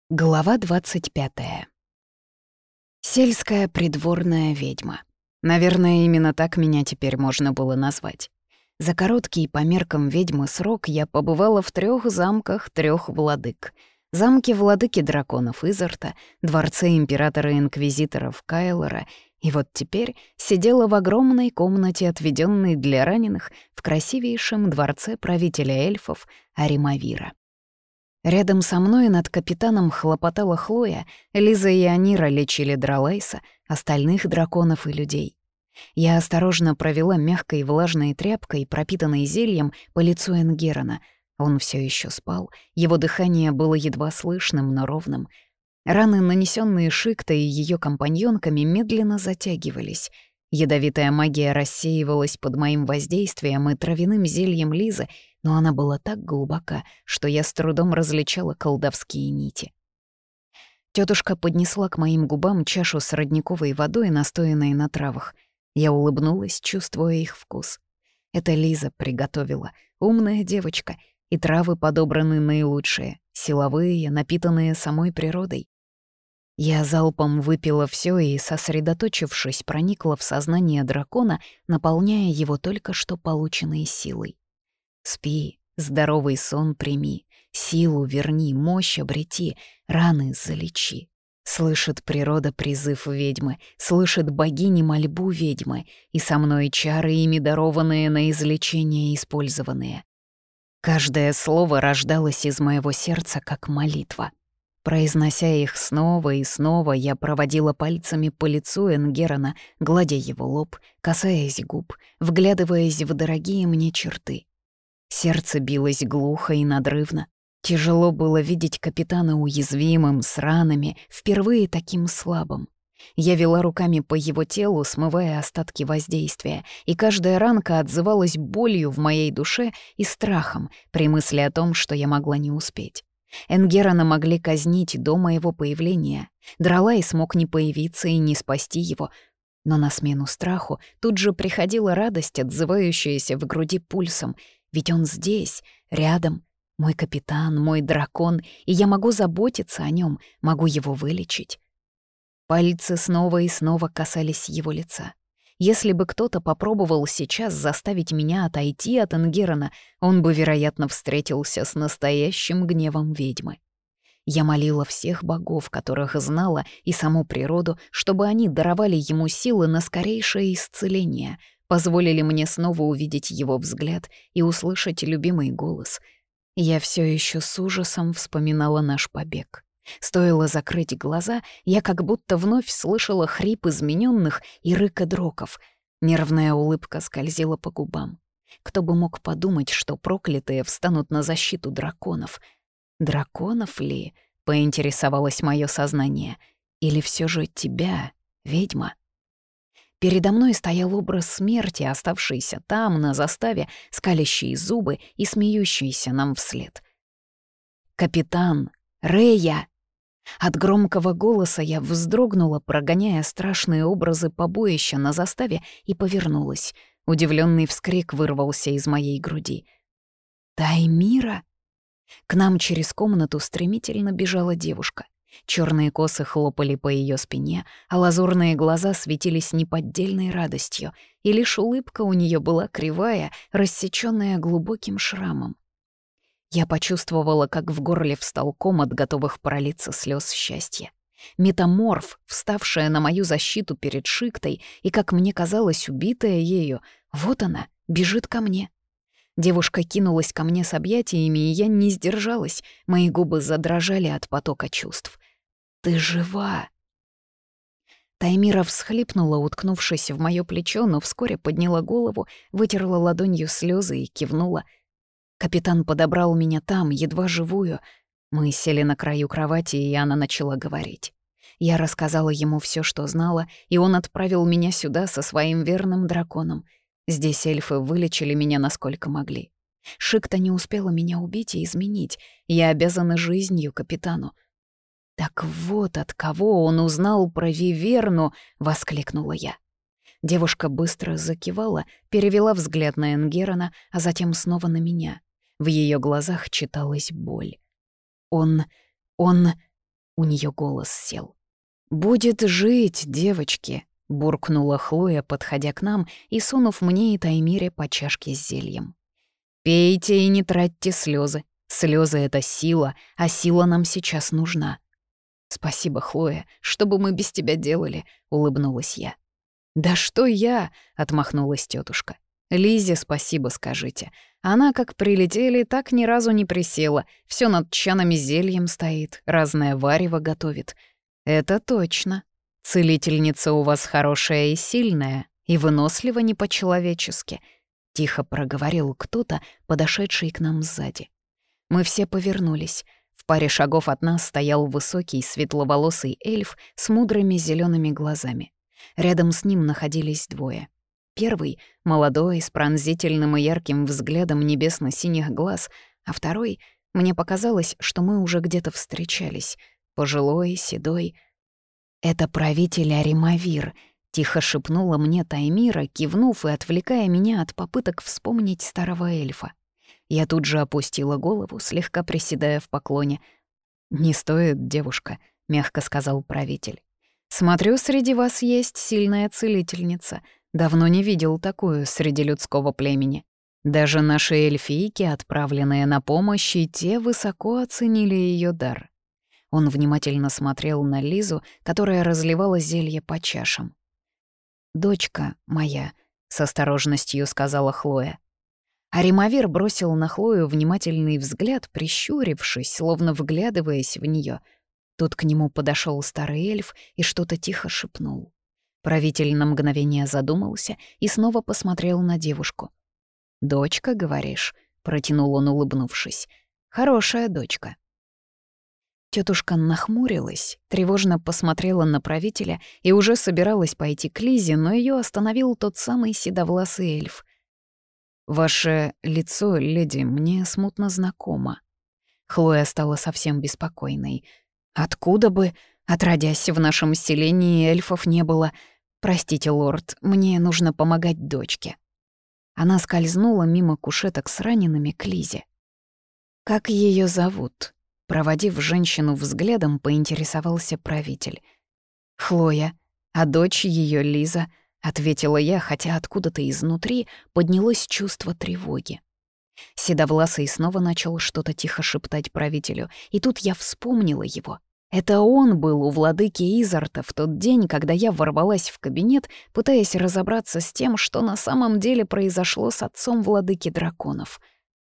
Глава 25. Сельская придворная ведьма. Наверное, именно так меня теперь можно было назвать. За короткий по меркам ведьмы срок я побывала в 3 замках 3 владык. Замке владыки драконов Изарта, дворце императора-инквизиторов Кайлора, и вот теперь сидела в огромной комнате, отведенной для раненых, в красивейшем дворце правителя эльфов Аримавира. Рядом со мной над капитаном хлопотала Хлоя, Лиза и Анира лечили Дралайса, остальных драконов и людей. Я осторожно провела мягкой влажной тряпкой, пропитанной зельем, по лицу Энгерона. Он все еще спал, его дыхание было едва слышным, но ровным. Раны, нанесенные Шиктой и ее компаньонками, медленно затягивались. Ядовитая магия рассеивалась под моим воздействием и травяным зельем Лизы, но она была так глубока, что я с трудом различала колдовские нити. Тетушка поднесла к моим губам чашу с родниковой водой, настоянной на травах. Я улыбнулась, чувствуя их вкус. Это Лиза приготовила, умная девочка, и травы подобраны наилучшие, силовые, напитанные самой природой. Я залпом выпила все и, сосредоточившись, проникла в сознание дракона, наполняя его только что полученной силой. «Спи, здоровый сон прими, силу верни, мощь обрети, раны залечи». Слышит природа призыв ведьмы, слышит богини мольбу ведьмы, и со мной чары, ими дарованные на излечение использованные. Каждое слово рождалось из моего сердца, как молитва. Произнося их снова и снова, я проводила пальцами по лицу Энгерона, гладя его лоб, касаясь губ, вглядываясь в дорогие мне черты. Сердце билось глухо и надрывно. Тяжело было видеть капитана уязвимым, с ранами, впервые таким слабым. Я вела руками по его телу, смывая остатки воздействия, и каждая ранка отзывалась болью в моей душе и страхом при мысли о том, что я могла не успеть. Энгерона могли казнить до моего появления. Дралай смог не появиться и не спасти его. Но на смену страху тут же приходила радость, отзывающаяся в груди пульсом. Ведь он здесь, рядом, мой капитан, мой дракон, и я могу заботиться о нем, могу его вылечить. Пальцы снова и снова касались его лица. Если бы кто-то попробовал сейчас заставить меня отойти от Энгерона, он бы, вероятно, встретился с настоящим гневом ведьмы. Я молила всех богов, которых знала, и саму природу, чтобы они даровали ему силы на скорейшее исцеление, позволили мне снова увидеть его взгляд и услышать любимый голос. Я все еще с ужасом вспоминала наш побег. Стоило закрыть глаза, я как будто вновь слышала хрип измененных и рык дроков. Нервная улыбка скользила по губам. Кто бы мог подумать, что проклятые встанут на защиту драконов? Драконов ли? Поинтересовалось мое сознание. Или все же тебя, ведьма? Передо мной стоял образ смерти, оставшийся там, на заставе, скалящие зубы и смеющийся нам вслед. «Капитан! Рея!» От громкого голоса я вздрогнула, прогоняя страшные образы побоища на заставе, и повернулась. Удивленный вскрик вырвался из моей груди. «Таймира?» К нам через комнату стремительно бежала девушка. Черные косы хлопали по ее спине, а лазурные глаза светились неподдельной радостью, и лишь улыбка у нее была кривая, рассечённая глубоким шрамом. Я почувствовала, как в горле встал ком от готовых пролиться слез счастья. Метаморф, вставшая на мою защиту перед Шиктой и, как мне казалось, убитая ею, вот она, бежит ко мне. Девушка кинулась ко мне с объятиями, и я не сдержалась, мои губы задрожали от потока чувств. «Ты жива!» Таймира всхлипнула, уткнувшись в моё плечо, но вскоре подняла голову, вытерла ладонью слезы и кивнула. Капитан подобрал меня там, едва живую. Мы сели на краю кровати, и она начала говорить. Я рассказала ему все, что знала, и он отправил меня сюда со своим верным драконом. Здесь эльфы вылечили меня насколько могли. Шикта не успела меня убить и изменить. Я обязана жизнью капитану. «Так вот от кого он узнал про Виверну!» — воскликнула я. Девушка быстро закивала, перевела взгляд на Энгерона, а затем снова на меня. В ее глазах читалась боль. Он... У нее голос сел. «Будет жить, девочки», — буркнула Хлоя, подходя к нам и сунув мне и Таймире по чашке с зельем. «Пейте и не тратьте слезы. Слезы — это сила, а сила нам сейчас нужна». «Спасибо, Хлоя. Что бы мы без тебя делали?» — улыбнулась я. «Да что я?» — отмахнулась тетушка. «Лизе спасибо скажите. Она как прилетели, так ни разу не присела. Все над чанами зельем стоит, разное варево готовит. Это точно. Целительница у вас хорошая и сильная, и вынослива не по-человечески», — тихо проговорил кто-то, подошедший к нам сзади. Мы все повернулись. В паре шагов от нас стоял высокий, светловолосый эльф с мудрыми зелеными глазами. Рядом с ним находились двое. Первый — молодой, с пронзительным и ярким взглядом небесно-синих глаз, а второй — мне показалось, что мы уже где-то встречались. Пожилой, седой. «Это правитель Аримавир», — тихо шепнула мне Таймира, кивнув и отвлекая меня от попыток вспомнить старого эльфа. Я тут же опустила голову, слегка приседая в поклоне. «Не стоит, девушка», — мягко сказал правитель. «Смотрю, среди вас есть сильная целительница. Давно не видел такую среди людского племени. Даже наши эльфийки, отправленные на помощь, и те высоко оценили ее дар». Он внимательно смотрел на Лизу, которая разливала зелье по чашам. «Дочка моя», — с осторожностью сказала Хлоя. Аримавир бросил на Хлою внимательный взгляд, прищурившись, словно вглядываясь в нее. Тут к нему подошел старый эльф и что-то тихо шепнул. Правитель на мгновение задумался и снова посмотрел на девушку. «Дочка, говоришь?» — протянул он, улыбнувшись. «Хорошая дочка». Тетушка нахмурилась, тревожно посмотрела на правителя и уже собиралась пойти к Лизе, но ее остановил тот самый седовласый эльф. «Ваше лицо, леди, мне смутно знакомо». Хлоя стала совсем беспокойной. «Откуда бы? Отродясь, в нашем селении эльфов не было. Простите, лорд, мне нужно помогать дочке». Она скользнула мимо кушеток с ранеными к Лизе. «Как ее зовут?» Проводив женщину взглядом, поинтересовался правитель. «Хлоя, а дочь ее Лиза», — ответила я, хотя откуда-то изнутри поднялось чувство тревоги. Седовласый снова начал что-то тихо шептать правителю, и тут я вспомнила его. Это он был у владыки Изарта в тот день, когда я ворвалась в кабинет, пытаясь разобраться с тем, что на самом деле произошло с отцом владыки драконов.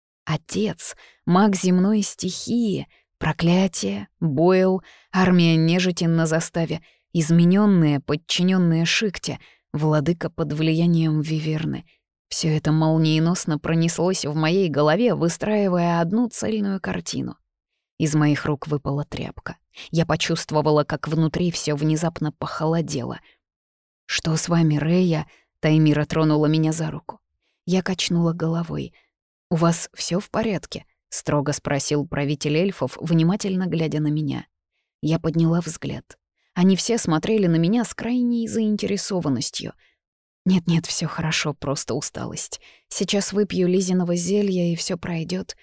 Отец, маг земной стихии, проклятие, Бойл, армия нежити на заставе, измененные, подчиненные Шикте, владыка под влиянием Виверны. Все это молниеносно пронеслось в моей голове, выстраивая одну цельную картину. Из моих рук выпала тряпка. Я почувствовала, как внутри все внезапно похолодело. «Что с вами, Рея?» — Таймира тронула меня за руку. Я качнула головой. «У вас все в порядке?» — строго спросил правитель эльфов, внимательно глядя на меня. Я подняла взгляд. Они все смотрели на меня с крайней заинтересованностью. «Нет-нет, все хорошо, просто усталость. Сейчас выпью Лизиного зелья, и все пройдет.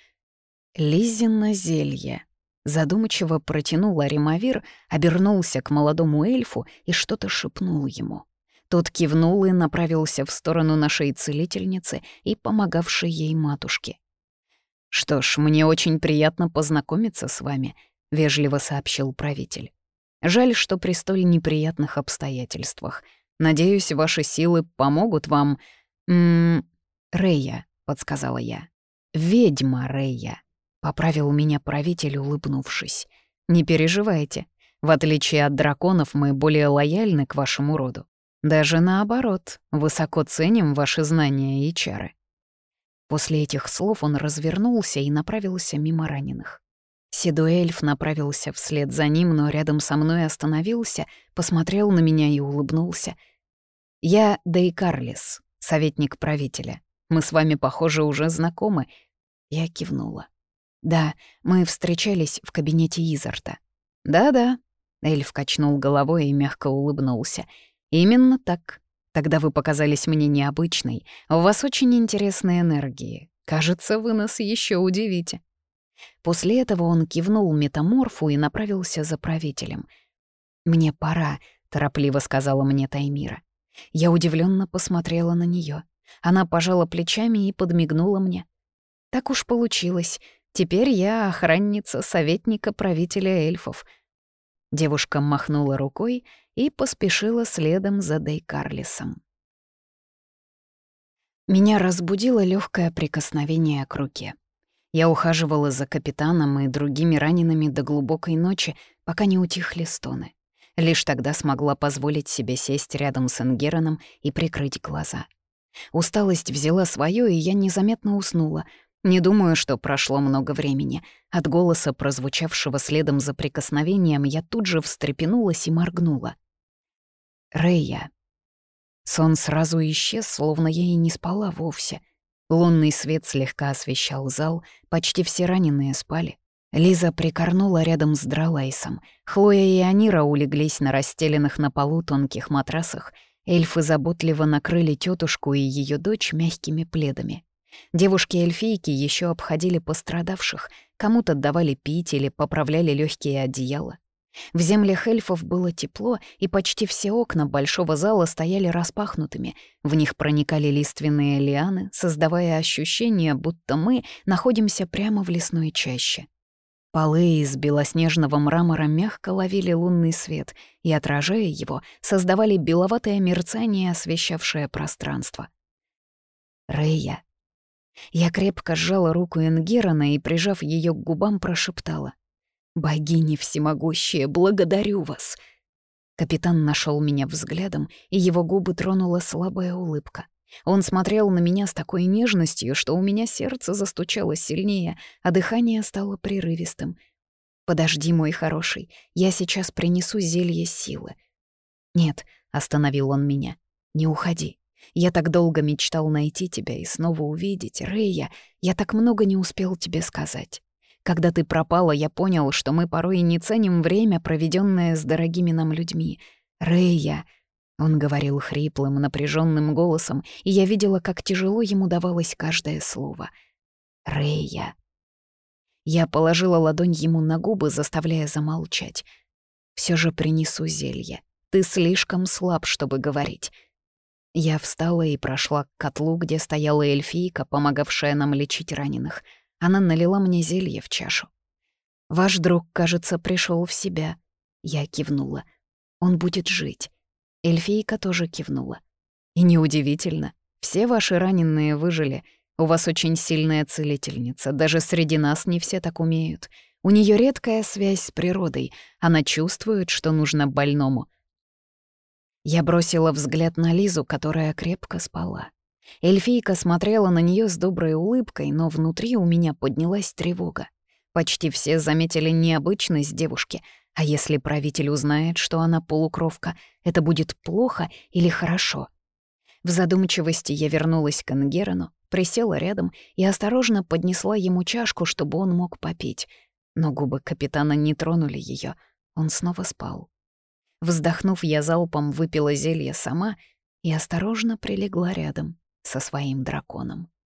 «Лизино зелье». Задумчиво протянул Аримавир, обернулся к молодому эльфу и что-то шепнул ему. Тот кивнул и направился в сторону нашей целительницы и помогавшей ей матушки. «Что ж, мне очень приятно познакомиться с вами», — вежливо сообщил правитель. «Жаль, что при столь неприятных обстоятельствах. Надеюсь, ваши силы помогут вам...» «Рея», — подсказала я. «Ведьма Рея», — поправил меня правитель, улыбнувшись. «Не переживайте. В отличие от драконов, мы более лояльны к вашему роду. Даже наоборот, высоко ценим ваши знания и чары». После этих слов он развернулся и направился мимо раненых. Седой эльф направился вслед за ним, но рядом со мной остановился, посмотрел на меня и улыбнулся. «Я Дейкарлис, советник правителя. Мы с вами, похоже, уже знакомы». Я кивнула. «Да, мы встречались в кабинете Изарта». «Да-да», — эльф качнул головой и мягко улыбнулся. «Именно так. Тогда вы показались мне необычной. У вас очень интересные энергии. Кажется, вы нас еще удивите». После этого он кивнул метаморфу и направился за правителем. «Мне пора», — торопливо сказала мне Таймира. Я удивленно посмотрела на нее. Она пожала плечами и подмигнула мне. Так уж получилось. Теперь я охранница советника правителя эльфов. Девушка махнула рукой и поспешила следом за Дейкарлисом. Меня разбудило легкое прикосновение к руке. Я ухаживала за капитаном и другими ранеными до глубокой ночи, пока не утихли стоны. Лишь тогда смогла позволить себе сесть рядом с Энгераном и прикрыть глаза. Усталость взяла свое, и я незаметно уснула. Не думаю, что прошло много времени. От голоса, прозвучавшего следом за прикосновением, я тут же встрепенулась и моргнула. «Рейя». Сон сразу исчез, словно я и не спала вовсе. Лунный свет слегка освещал зал, почти все раненые спали. Лиза прикорнула рядом с Дралайсом. Хлоя и Анира улеглись на расстеленных на полу тонких матрасах. Эльфы заботливо накрыли тетушку и ее дочь мягкими пледами. Девушки-эльфийки еще обходили пострадавших, кому-то давали пить или поправляли легкие одеяла. В землях эльфов было тепло, и почти все окна большого зала стояли распахнутыми. В них проникали лиственные лианы, создавая ощущение, будто мы находимся прямо в лесной чаще. Полы из белоснежного мрамора мягко ловили лунный свет и, отражая его, создавали беловатое мерцание, освещавшее пространство. «Рейя». Я крепко сжала руку Энгерана и, прижав ее к губам, прошептала: «Богини всемогущие, благодарю вас!» Капитан нашел меня взглядом, и его губы тронула слабая улыбка. Он смотрел на меня с такой нежностью, что у меня сердце застучало сильнее, а дыхание стало прерывистым. «Подожди, мой хороший, я сейчас принесу зелье силы». «Нет», — остановил он меня, — «не уходи. Я так долго мечтал найти тебя и снова увидеть. Рейя, я так много не успел тебе сказать. Когда ты пропала, я понял, что мы порой не ценим время, проведенное с дорогими нам людьми. Рейя». Он говорил хриплым, напряженным голосом, и я видела, как тяжело ему давалось каждое слово. «Рейя». Я положила ладонь ему на губы, заставляя замолчать. «Все же принесу зелье. Ты слишком слаб, чтобы говорить». Я встала и прошла к котлу, где стояла эльфийка, помогавшая нам лечить раненых. Она налила мне зелье в чашу. «Ваш друг, кажется, пришел в себя». Я кивнула. «Он будет жить». Эльфийка тоже кивнула. «И неудивительно. Все ваши раненые выжили. У вас очень сильная целительница. Даже среди нас не все так умеют. У нее редкая связь с природой. Она чувствует, что нужно больному». Я бросила взгляд на Лизу, которая крепко спала. Эльфийка смотрела на нее с доброй улыбкой, но внутри у меня поднялась тревога. Почти все заметили необычность девушки, а если правитель узнает, что она полукровка, это будет плохо или хорошо? В задумчивости я вернулась к Энгерану, присела рядом и осторожно поднесла ему чашку, чтобы он мог попить. Но губы капитана не тронули ее, он снова спал. Вздохнув, я залпом выпила зелье сама и осторожно прилегла рядом со своим драконом.